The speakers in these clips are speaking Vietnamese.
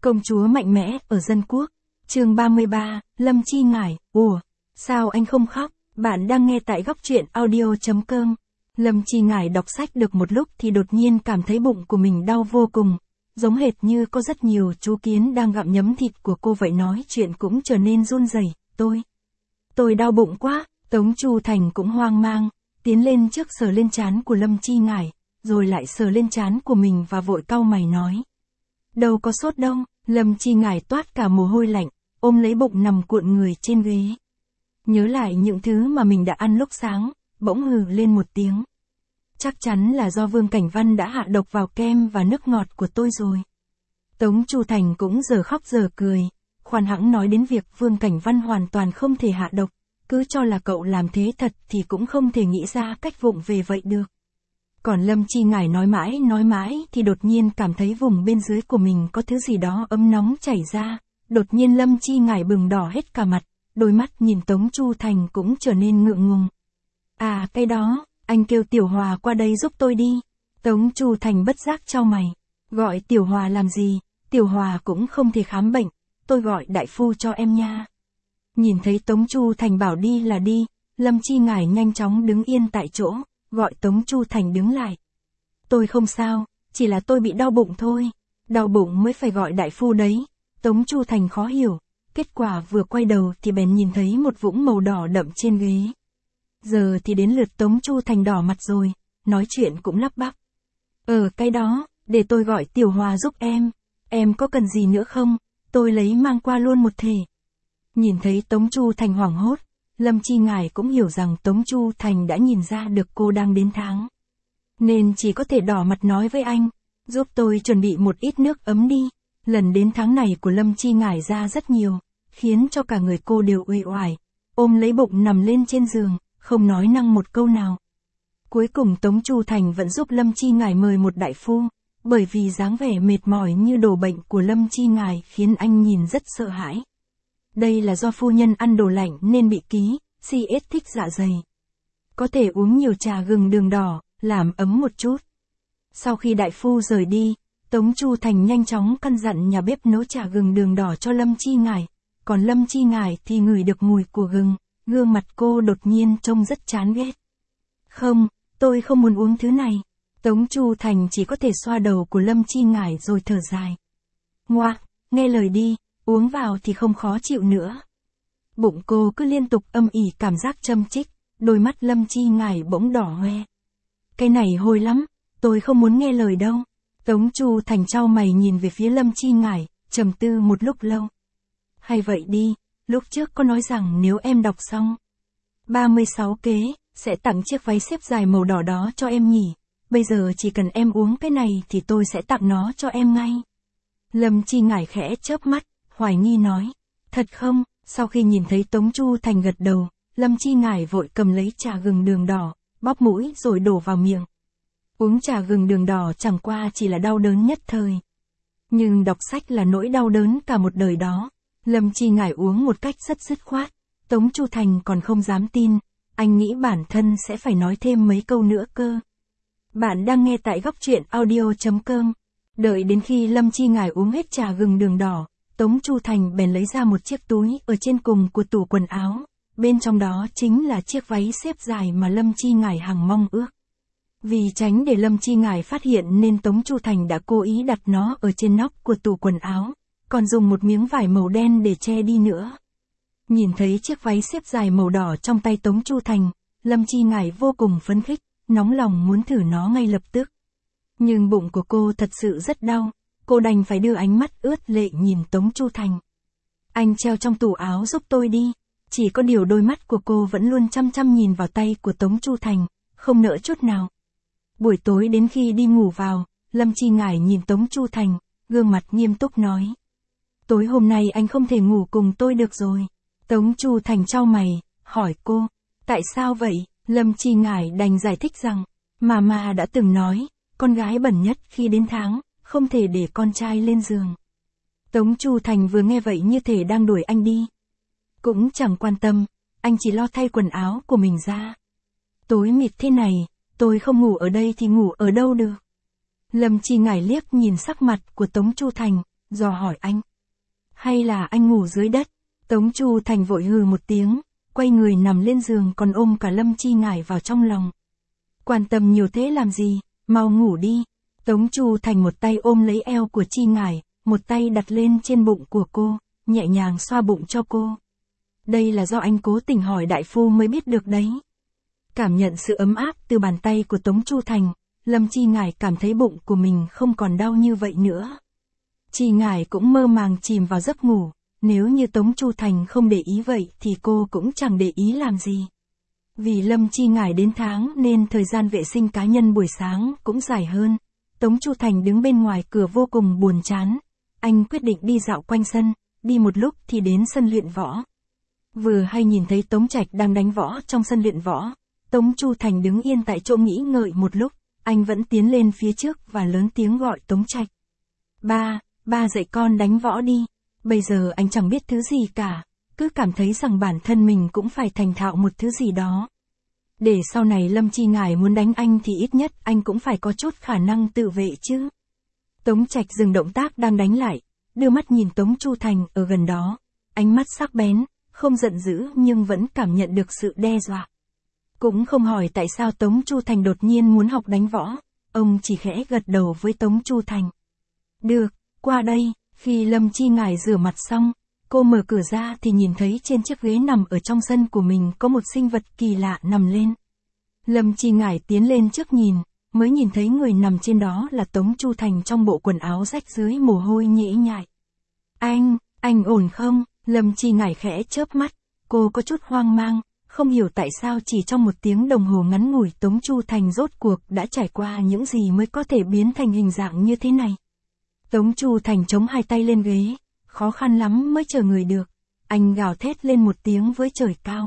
Công chúa mạnh mẽ ở dân quốc. Chương 33, Lâm Chi Ngải. Ủa, sao anh không khóc? Bạn đang nghe tại góc truyện audio.com. Lâm Chi Ngải đọc sách được một lúc thì đột nhiên cảm thấy bụng của mình đau vô cùng, giống hệt như có rất nhiều chú kiến đang gặm nhấm thịt của cô vậy, nói chuyện cũng trở nên run rẩy. Tôi đau bụng quá. Tống Chu Thành cũng hoang mang, tiến lên trước sờ lên trán của Lâm Chi Ngải, rồi lại sờ lên trán của mình và vội cau mày nói. Đâu có sốt đâu. Lâm Chi Ngải toát cả mồ hôi lạnh, ôm lấy bụng nằm cuộn người trên ghế. Nhớ lại những thứ mà mình đã ăn lúc sáng, bỗng hừ lên một tiếng. Chắc chắn là do Vương Cảnh Văn đã hạ độc vào kem và nước ngọt của tôi rồi. Tống Chu Thành cũng giờ khóc giờ cười, khoan hãng nói đến việc Vương Cảnh Văn hoàn toàn không thể hạ độc, cứ cho là cậu làm thế thật thì cũng không thể nghĩ ra cách vụng về vậy được. Còn Lâm Chi Ngải nói mãi thì đột nhiên cảm thấy vùng bên dưới của mình có thứ gì đó ấm nóng chảy ra, đột nhiên Lâm Chi Ngải bừng đỏ hết cả mặt, đôi mắt nhìn Tống Chu Thành cũng trở nên ngượng ngùng. À cái đó, anh kêu Tiểu Hòa qua đây giúp tôi đi. Tống Chu Thành bất giác chau mày, gọi Tiểu Hòa làm gì, Tiểu Hòa cũng không thể khám bệnh, tôi gọi đại phu cho em nha. Nhìn thấy Tống Chu Thành bảo đi là đi, Lâm Chi Ngải nhanh chóng đứng yên tại chỗ, gọi Tống Chu Thành đứng lại. Tôi không sao, chỉ là tôi bị đau bụng thôi. Đau bụng mới phải gọi đại phu đấy. Tống Chu Thành khó hiểu, kết quả vừa quay đầu thì bèn nhìn thấy một vũng màu đỏ đậm trên ghế. Giờ thì đến lượt Tống Chu Thành đỏ mặt rồi, nói chuyện cũng lắp bắp. Cái đó, để tôi gọi Tiểu Hòa giúp em có cần gì nữa không, tôi lấy mang qua luôn một thể. Nhìn thấy Tống Chu Thành hoảng hốt, Lâm Chi Ngải cũng hiểu rằng Tống Chu Thành đã nhìn ra được cô đang đến tháng. Nên chỉ có thể đỏ mặt nói với anh, giúp tôi chuẩn bị một ít nước ấm đi. Lần đến tháng này của Lâm Chi Ngải ra rất nhiều, khiến cho cả người cô đều uể oải, ôm lấy bụng nằm lên trên giường, không nói năng một câu nào. Cuối cùng Tống Chu Thành vẫn giúp Lâm Chi Ngải mời một đại phu, bởi vì dáng vẻ mệt mỏi như đổ bệnh của Lâm Chi Ngải khiến anh nhìn rất sợ hãi. Đây là do phu nhân ăn đồ lạnh nên bị kích thích dạ dày. Có thể uống nhiều trà gừng đường đỏ, làm ấm một chút. Sau khi đại phu rời đi, Tống Chu Thành nhanh chóng căn dặn nhà bếp nấu trà gừng đường đỏ cho Lâm Chi Ngải. Còn Lâm Chi Ngải thì ngửi được mùi của gừng, gương mặt cô đột nhiên trông rất chán ghét. Không, tôi không muốn uống thứ này. Tống Chu Thành chỉ có thể xoa đầu của Lâm Chi Ngải rồi thở dài. Ngoa, nghe lời đi, uống vào thì không khó chịu nữa. Bụng cô cứ liên tục âm ỉ cảm giác châm chích, đôi mắt Lâm Chi Ngải bỗng đỏ hoe. Cái này hôi lắm, tôi không muốn nghe lời đâu. Tống Chu Thành chau mày nhìn về phía Lâm Chi Ngải, trầm tư một lúc lâu. Hay vậy đi, lúc trước có nói rằng nếu em đọc xong 36 kế, sẽ tặng chiếc váy xếp dài màu đỏ đó cho em nhỉ. Bây giờ chỉ cần em uống cái này thì tôi sẽ tặng nó cho em ngay. Lâm Chi Ngải khẽ chớp mắt, hoài nghi nói. Thật không? Sau khi nhìn thấy Tống Chu Thành gật đầu, Lâm Chi Ngải vội cầm lấy trà gừng đường đỏ, bóp mũi rồi đổ vào miệng. Uống trà gừng đường đỏ chẳng qua chỉ là đau đớn nhất thời. Nhưng đọc sách là nỗi đau đớn cả một đời đó. Lâm Chi Ngải uống một cách rất dứt khoát. Tống Chu Thành còn không dám tin, anh nghĩ bản thân sẽ phải nói thêm mấy câu nữa cơ. Bạn đang nghe tại góc truyện audio.com. Đợi đến khi Lâm Chi Ngải uống hết trà gừng đường đỏ, Tống Chu Thành bèn lấy ra một chiếc túi ở trên cùng của tủ quần áo. Bên trong đó chính là chiếc váy xếp dài mà Lâm Chi Ngải hằng mong ước. Vì tránh để Lâm Chi Ngải phát hiện nên Tống Chu Thành đã cố ý đặt nó ở trên nóc của tủ quần áo, còn dùng một miếng vải màu đen để che đi nữa. Nhìn thấy chiếc váy xếp dài màu đỏ trong tay Tống Chu Thành, Lâm Chi Ngải vô cùng phấn khích, nóng lòng muốn thử nó ngay lập tức. Nhưng bụng của cô thật sự rất đau, cô đành phải đưa ánh mắt ướt lệ nhìn Tống Chu Thành. Anh treo trong tủ áo giúp tôi đi. Chỉ có điều đôi mắt của cô vẫn luôn chăm chăm nhìn vào tay của Tống Chu Thành, không nỡ chút nào. Buổi tối đến khi đi ngủ vào, Lâm Chi Ngải nhìn Tống Chu Thành, gương mặt nghiêm túc nói. Tối hôm nay anh không thể ngủ cùng tôi được rồi. Tống Chu Thành chau mày, hỏi cô, tại sao vậy? Lâm Chi Ngải đành giải thích rằng, Mama đã từng nói, con gái bẩn nhất khi đến tháng, không thể để con trai lên giường. Tống Chu Thành vừa nghe vậy như thể đang đuổi anh đi. Cũng chẳng quan tâm, anh chỉ lo thay quần áo của mình ra. Tối mịt thế này, tôi không ngủ ở đây thì ngủ ở đâu được. Lâm Chi Ngải liếc nhìn sắc mặt của Tống Chu Thành, dò hỏi anh. Hay là anh ngủ dưới đất? Tống Chu Thành vội hừ một tiếng, quay người nằm lên giường còn ôm cả Lâm Chi Ngải vào trong lòng. Quan tâm nhiều thế làm gì, mau ngủ đi. Tống Chu Thành một tay ôm lấy eo của Chi Ngải, một tay đặt lên trên bụng của cô, nhẹ nhàng xoa bụng cho cô. Đây là do anh cố tình hỏi đại phu mới biết được đấy. Cảm nhận sự ấm áp từ bàn tay của Tống Chu Thành, Lâm Chi Ngải cảm thấy bụng của mình không còn đau như vậy nữa. Chi Ngải cũng mơ màng chìm vào giấc ngủ, nếu như Tống Chu Thành không để ý vậy thì cô cũng chẳng để ý làm gì. Vì Lâm Chi Ngải đến tháng nên thời gian vệ sinh cá nhân buổi sáng cũng dài hơn. Tống Chu Thành đứng bên ngoài cửa vô cùng buồn chán. Anh quyết định đi dạo quanh sân, đi một lúc thì đến sân luyện võ. Vừa hay nhìn thấy Tống Trạch đang đánh võ trong sân luyện võ. Tống Chu Thành đứng yên tại chỗ nghĩ ngợi một lúc, anh vẫn tiến lên phía trước và lớn tiếng gọi Tống Trạch. Ba dạy con đánh võ đi. Bây giờ anh chẳng biết thứ gì cả, cứ cảm thấy rằng bản thân mình cũng phải thành thạo một thứ gì đó. Để sau này Lâm Chi Ngải muốn đánh anh thì ít nhất anh cũng phải có chút khả năng tự vệ chứ. Tống Trạch dừng động tác đang đánh lại, đưa mắt nhìn Tống Chu Thành ở gần đó, ánh mắt sắc bén, không giận dữ nhưng vẫn cảm nhận được sự đe dọa. Cũng không hỏi tại sao Tống Chu Thành đột nhiên muốn học đánh võ, ông chỉ khẽ gật đầu với Tống Chu Thành. Được, qua đây. Khi Lâm Chi Ngải rửa mặt xong, cô mở cửa ra thì nhìn thấy trên chiếc ghế nằm ở trong sân của mình có một sinh vật kỳ lạ nằm lên. Lâm Chi Ngải tiến lên trước nhìn, mới nhìn thấy người nằm trên đó là Tống Chu Thành trong bộ quần áo rách dưới mồ hôi nhễ nhại. Anh ổn không? Lâm Chi Ngải khẽ chớp mắt, cô có chút hoang mang, không hiểu tại sao chỉ trong một tiếng đồng hồ ngắn ngủi Tống Chu Thành rốt cuộc đã trải qua những gì mới có thể biến thành hình dạng như thế này. Tống Chu Thành chống hai tay lên ghế, khó khăn lắm mới chờ người được. Anh gào thét lên một tiếng với trời cao.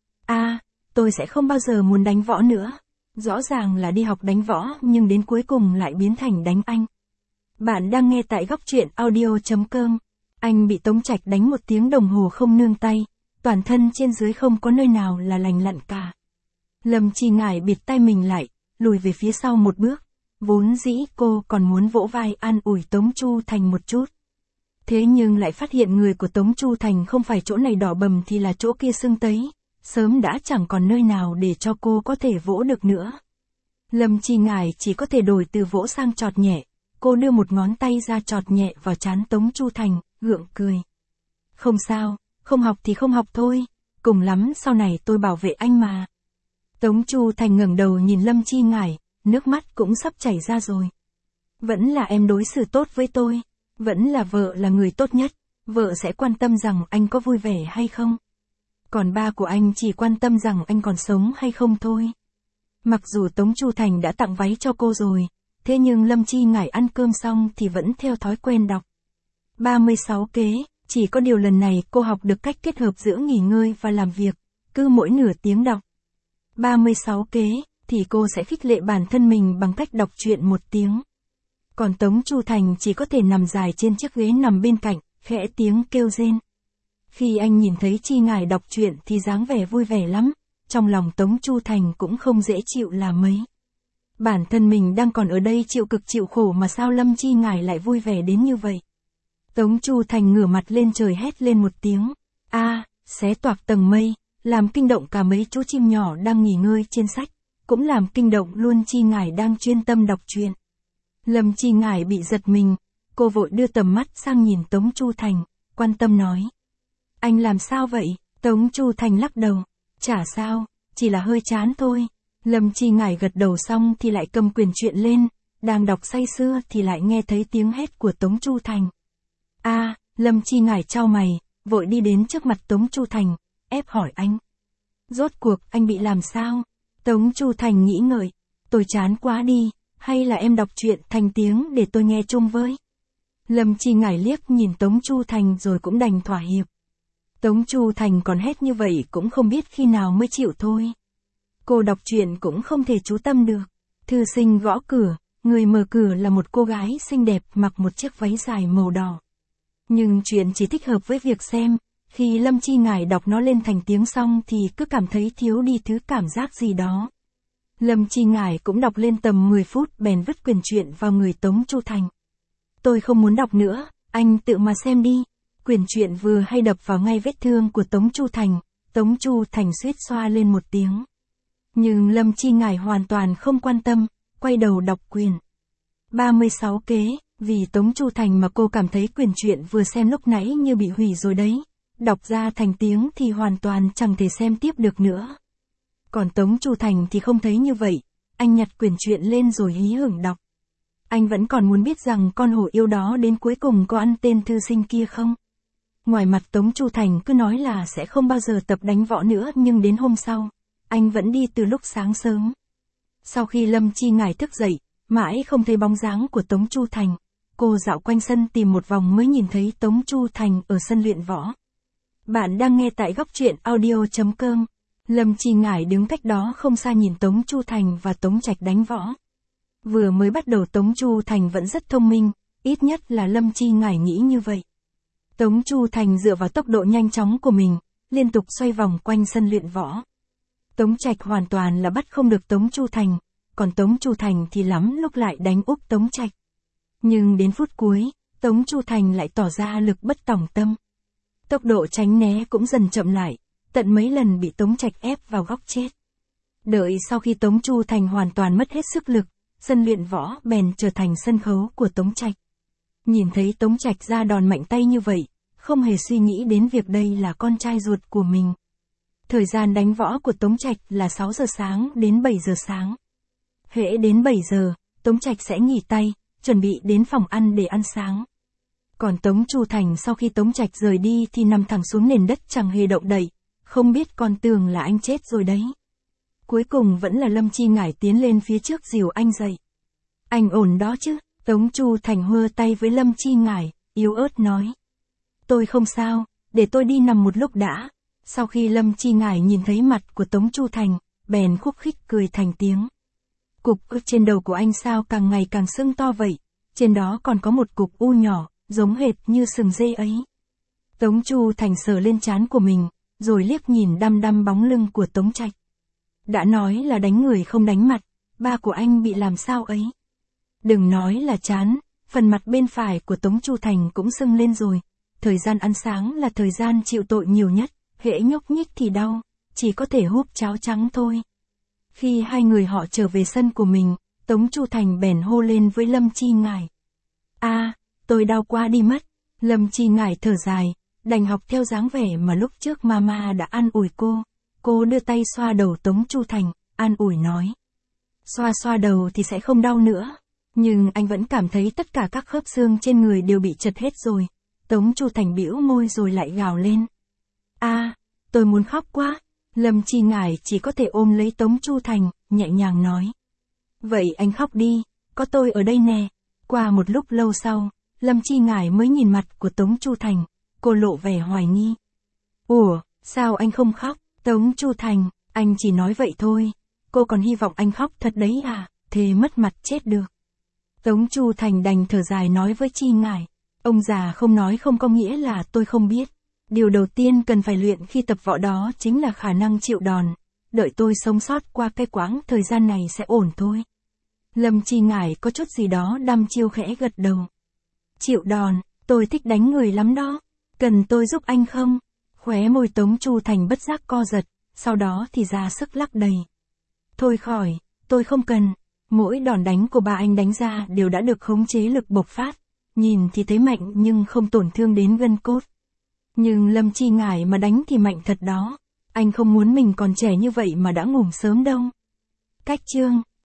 Tôi sẽ không bao giờ muốn đánh võ nữa. Rõ ràng là đi học đánh võ nhưng đến cuối cùng lại biến thành đánh anh. Bạn đang nghe tại góc truyện audio.com. Anh bị Tống Trạch đánh một tiếng đồng hồ không nương tay, toàn thân trên dưới không có nơi nào là lành lặn cả. Lâm Chi Ngải bịt tai mình lại, lùi về phía sau một bước. Vốn dĩ cô còn muốn vỗ vai an ủi Tống Chu Thành một chút. Thế nhưng lại phát hiện người của Tống Chu Thành không phải chỗ này đỏ bầm thì là chỗ kia sưng tấy, sớm đã chẳng còn nơi nào để cho cô có thể vỗ được nữa. Lâm Chi Ngải chỉ có thể đổi từ vỗ sang chọt nhẹ, cô đưa một ngón tay ra chọt nhẹ vào trán Tống Chu Thành, gượng cười. Không sao, không học thì không học thôi, cùng lắm sau này tôi bảo vệ anh mà. Tống Chu Thành ngẩng đầu nhìn Lâm Chi Ngải, nước mắt cũng sắp chảy ra rồi. Vẫn là em đối xử tốt với tôi, vẫn là vợ là người tốt nhất, vợ sẽ quan tâm rằng anh có vui vẻ hay không. Còn ba của anh chỉ quan tâm rằng anh còn sống hay không thôi. Mặc dù Tống Chu Thành đã tặng váy cho cô rồi, thế nhưng Lâm Chi Ngải ăn cơm xong thì vẫn theo thói quen đọc. 36 kế, chỉ có điều lần này cô học được cách kết hợp giữa nghỉ ngơi và làm việc, cứ mỗi nửa tiếng đọc 36 kế, thì cô sẽ khích lệ bản thân mình bằng cách đọc truyện một tiếng. Còn Tống Chu Thành chỉ có thể nằm dài trên chiếc ghế nằm bên cạnh, khẽ tiếng kêu rên. Khi anh nhìn thấy Chi Ngải đọc truyện thì dáng vẻ vui vẻ lắm, trong lòng Tống Chu Thành cũng không dễ chịu là mấy. Bản thân mình đang còn ở đây chịu cực chịu khổ mà sao Lâm Chi Ngải lại vui vẻ đến như vậy. Tống Chu Thành ngửa mặt lên trời hét lên một tiếng. Xé toạc tầng mây, làm kinh động cả mấy chú chim nhỏ đang nghỉ ngơi trên sách, cũng làm kinh động luôn Chi Ngải đang chuyên tâm đọc truyện. Lâm Chi Ngải bị giật mình, cô vội đưa tầm mắt sang nhìn Tống Chu Thành, quan tâm nói. Anh làm sao vậy? Tống Chu Thành lắc đầu. Chả sao, chỉ là hơi chán thôi. Lâm Chi Ngải gật đầu xong thì lại cầm quyển truyện lên, đang đọc say sưa thì lại nghe thấy tiếng hét của Tống Chu Thành. Lâm Chi Ngải chau mày, vội đi đến trước mặt Tống Chu Thành, ép hỏi anh. Rốt cuộc anh bị làm sao? Tống Chu Thành nghĩ ngợi, tôi chán quá đi, hay là em đọc truyện thành tiếng để tôi nghe chung với? Lâm Chi Ngải liếc nhìn Tống Chu Thành rồi cũng đành thỏa hiệp. Tống Chu Thành còn hét như vậy cũng không biết khi nào mới chịu thôi. Cô đọc truyện cũng không thể chú tâm được. Thư sinh gõ cửa, người mở cửa là một cô gái xinh đẹp mặc một chiếc váy dài màu đỏ. Nhưng chuyện chỉ thích hợp với việc xem, khi Lâm Chi Ngải đọc nó lên thành tiếng xong thì cứ cảm thấy thiếu đi thứ cảm giác gì đó. Lâm Chi Ngải cũng đọc lên tầm 10 phút bèn vứt quyển truyện vào người Tống Chu Thành. Tôi không muốn đọc nữa, anh tự mà xem đi. Quyển truyện vừa hay đập vào ngay vết thương của Tống Chu Thành, Tống Chu Thành suýt xoa lên một tiếng. Nhưng Lâm Chi Ngải hoàn toàn không quan tâm, quay đầu đọc quyển 36 kế, vì Tống Chu Thành mà cô cảm thấy quyển truyện vừa xem lúc nãy như bị hủy rồi đấy. Đọc ra thành tiếng thì hoàn toàn chẳng thể xem tiếp được nữa. Còn Tống Chu Thành thì không thấy như vậy, anh nhặt quyển truyện lên rồi hí hửng đọc. Anh vẫn còn muốn biết rằng con hổ yêu đó đến cuối cùng có ăn tên thư sinh kia không? Ngoài mặt Tống Chu Thành cứ nói là sẽ không bao giờ tập đánh võ nữa, nhưng đến hôm sau, anh vẫn đi từ lúc sáng sớm. Sau khi Lâm Chi Ngải thức dậy, mãi không thấy bóng dáng của Tống Chu Thành, cô dạo quanh sân tìm một vòng mới nhìn thấy Tống Chu Thành ở sân luyện võ. Bạn đang nghe tại góc truyện audio.com. Lâm Chi Ngải đứng cách đó không xa nhìn Tống Chu Thành và Tống Trạch đánh võ. Vừa mới bắt đầu Tống Chu Thành vẫn rất thông minh, ít nhất là Lâm Chi Ngải nghĩ như vậy. Tống Chu Thành dựa vào tốc độ nhanh chóng của mình, liên tục xoay vòng quanh sân luyện võ. Tống Trạch hoàn toàn là bắt không được Tống Chu Thành, còn Tống Chu Thành thì lắm lúc lại đánh úp Tống Trạch. Nhưng đến phút cuối, Tống Chu Thành lại tỏ ra lực bất tòng tâm. Tốc độ tránh né cũng dần chậm lại, tận mấy lần bị Tống Trạch ép vào góc chết. Đợi sau khi Tống Chu Thành hoàn toàn mất hết sức lực, sân luyện võ bèn trở thành sân khấu của Tống Trạch. Nhìn thấy Tống Trạch ra đòn mạnh tay như vậy, không hề suy nghĩ đến việc đây là con trai ruột của mình. Thời gian đánh võ của Tống Trạch là 6 giờ sáng đến 7 giờ sáng. Hễ đến 7 giờ, Tống Trạch sẽ nghỉ tay, chuẩn bị đến phòng ăn để ăn sáng. Còn Tống Chu Thành sau khi Tống Trạch rời đi thì nằm thẳng xuống nền đất chẳng hề động đậy, không biết còn tưởng là anh chết rồi đấy. Cuối cùng vẫn là Lâm Chi Ngải tiến lên phía trước dìu anh dậy. Anh ổn đó chứ? Tống Chu Thành hơ tay với Lâm Chi Ngải, yếu ớt nói. Tôi không sao, để tôi đi nằm một lúc đã. Sau khi Lâm Chi Ngải nhìn thấy mặt của Tống Chu Thành, bèn khúc khích cười thành tiếng. Cục trên đầu của anh sao càng ngày càng sưng to vậy, trên đó còn có một cục u nhỏ, giống hệt như sừng dê ấy. Tống Chu Thành sờ lên trán của mình, rồi liếc nhìn đăm đăm bóng lưng của Tống Trạch. Đã nói là đánh người không đánh mặt, ba của anh bị làm sao ấy? Đừng nói là trán, phần mặt bên phải của Tống Chu Thành cũng sưng lên rồi. Thời gian ăn sáng là thời gian chịu tội nhiều nhất, hễ nhúc nhích thì đau, chỉ có thể húp cháo trắng thôi. Khi hai người họ trở về sân của mình, Tống Chu Thành bèn hô lên với Lâm Chi Ngải. Tôi đau quá đi mất. Lâm Chi Ngải thở dài, đành học theo dáng vẻ mà lúc trước mama đã an ủi cô. Cô đưa tay xoa đầu Tống Chu Thành, an ủi nói. Xoa đầu thì sẽ không đau nữa. Nhưng anh vẫn cảm thấy tất cả các khớp xương trên người đều bị chật hết rồi. Tống Chu Thành bĩu môi rồi lại gào lên. Tôi muốn khóc quá. Lâm Chi Ngải chỉ có thể ôm lấy Tống Chu Thành, nhẹ nhàng nói. Vậy anh khóc đi, có tôi ở đây nè. Qua một lúc lâu sau, Lâm Chi Ngải mới nhìn mặt của Tống Chu Thành, cô lộ vẻ hoài nghi. Ủa, sao anh không khóc? Tống Chu Thành, anh chỉ nói vậy thôi. Cô còn hy vọng anh khóc thật đấy à? Thế mất mặt chết được. Tống Chu Thành đành thở dài nói với Chi Ngải. Ông già không nói không có nghĩa là tôi không biết. Điều đầu tiên cần phải luyện khi tập võ đó chính là khả năng chịu đòn. Đợi tôi sống sót qua cái quãng thời gian này sẽ ổn thôi. Lâm Chi Ngải có chút gì đó đăm chiêu khẽ gật đầu. Chịu đòn, tôi thích đánh người lắm đó. Cần tôi giúp anh không? Khóe môi Tống Chu Thành bất giác co giật, sau đó thì ra sức lắc đầy. Thôi khỏi, tôi không cần. Mỗi đòn đánh của ba anh đánh ra đều đã được khống chế lực bộc phát. Nhìn thì thấy mạnh nhưng không tổn thương đến gân cốt. Nhưng Lâm Chi Ngải mà đánh thì mạnh thật đó. Anh không muốn mình còn trẻ như vậy mà đã ngủm sớm đâu. Cách chương